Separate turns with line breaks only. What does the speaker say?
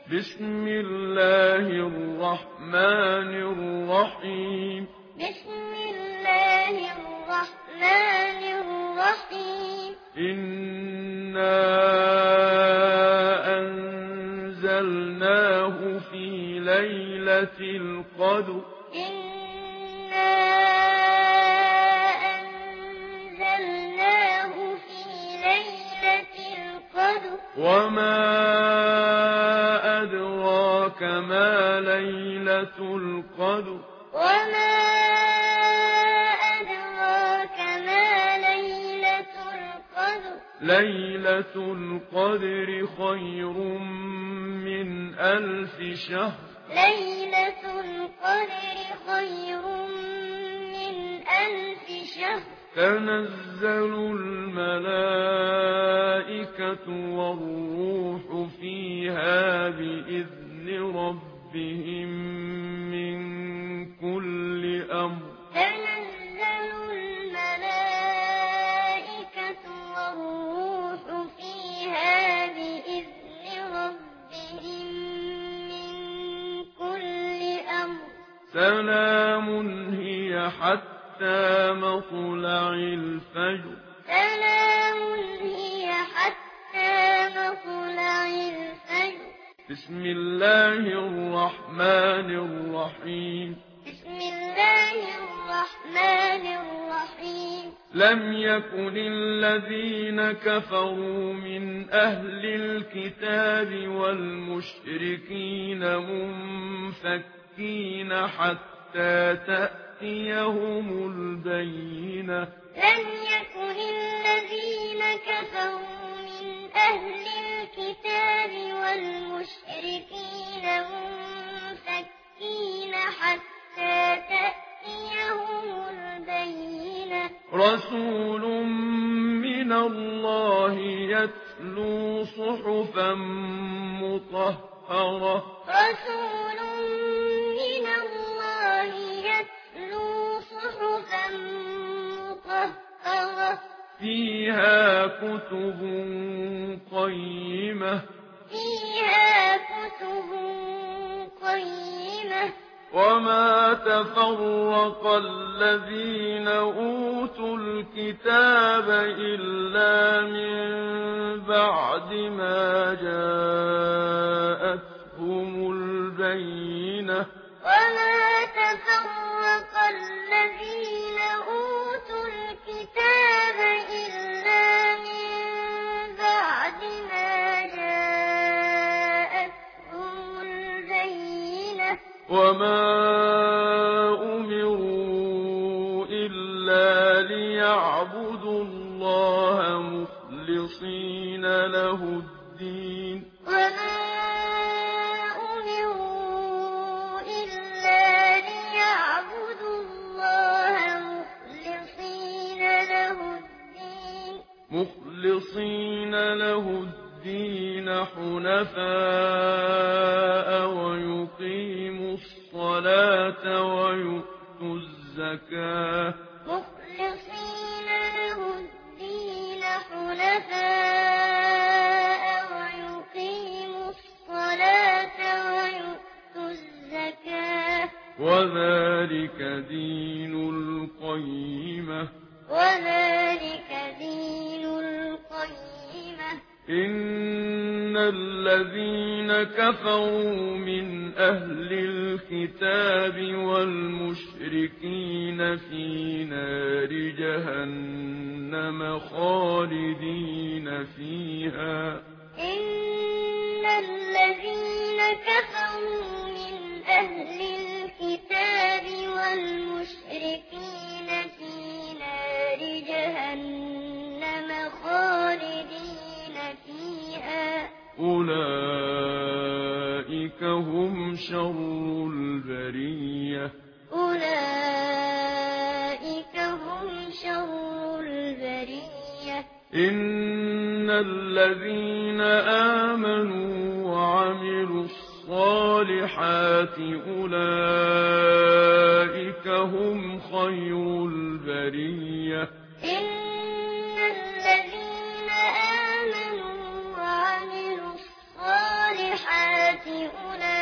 بسم الله الرحمن الرحيم.
بسم الله الرحمن الرحيم.
إنا أنزلناه في ليلة القدر.
إنا أنزلناه في ليلة القدر.
وما أدراك ما ليلة القدر.
وما أدراك ما ليلة القدر.
ليلة القدر خير من 1000 شهر.
ليلة القدر خير من 1000 شهر.
تنزل الملائكة والروح فيها بإذن ربهم من كل أمر.
تنزل الملائكة والروح فيها بإذن ربهم من كل أمر.
سلام هي حتى مطلع الفجر.
سلام هي حتى مطلع الفجر.
بسم الله الرحمن الرحيم.
بسم الله الرحمن الرحيم.
لم يكن الذين كفروا من أهل الكتاب والمشركين منفكين حتى تأتيهم البينة.
لم يكن الذين كفروا من أهل الكتاب والمشركين منفكين حتى تأتيهم البينة.
رسول من الله يتلو صحفا مطهرة.
رسول من الله يتلو صحفا مطهرة.
فيها كتب قيمة.
فيها كتب قيمة.
وما تفرق الذين أوتوا الكتاب إلا من بعد ما جاءتهم البينة.
وما تفرق الذين أوتوا الكتاب إلا من بعد ما جاءتهم البينة.
وما أمروا إلا ليعبدوا الله مخلصين له الدين.
وما أمروا إلا ليعبدوا الله
مخلصين له الدين حنفاء ويقيموا الصلاة ويؤتوا الزكاة.
مخلصين له الدين حنفاء ويقيموا الصلاة ويؤتوا الزكاة.
وذلك دين القيمة.
وذلك دين القيمة.
إن الذين كفروا من أهل الكتاب والمشركين في نار جهنم خالدين فيها.
إن الذين كفروا من أهل الكتاب والمشركين في نار جهنم خالدين فيها.
أولئك هم شر البرية.
أولئك هم شر البرية.
إن الذين آمنوا وعملوا الصالحات أولئك هم خير البرية.
إن الذين آمنوا وعملوا الصالحات أولئك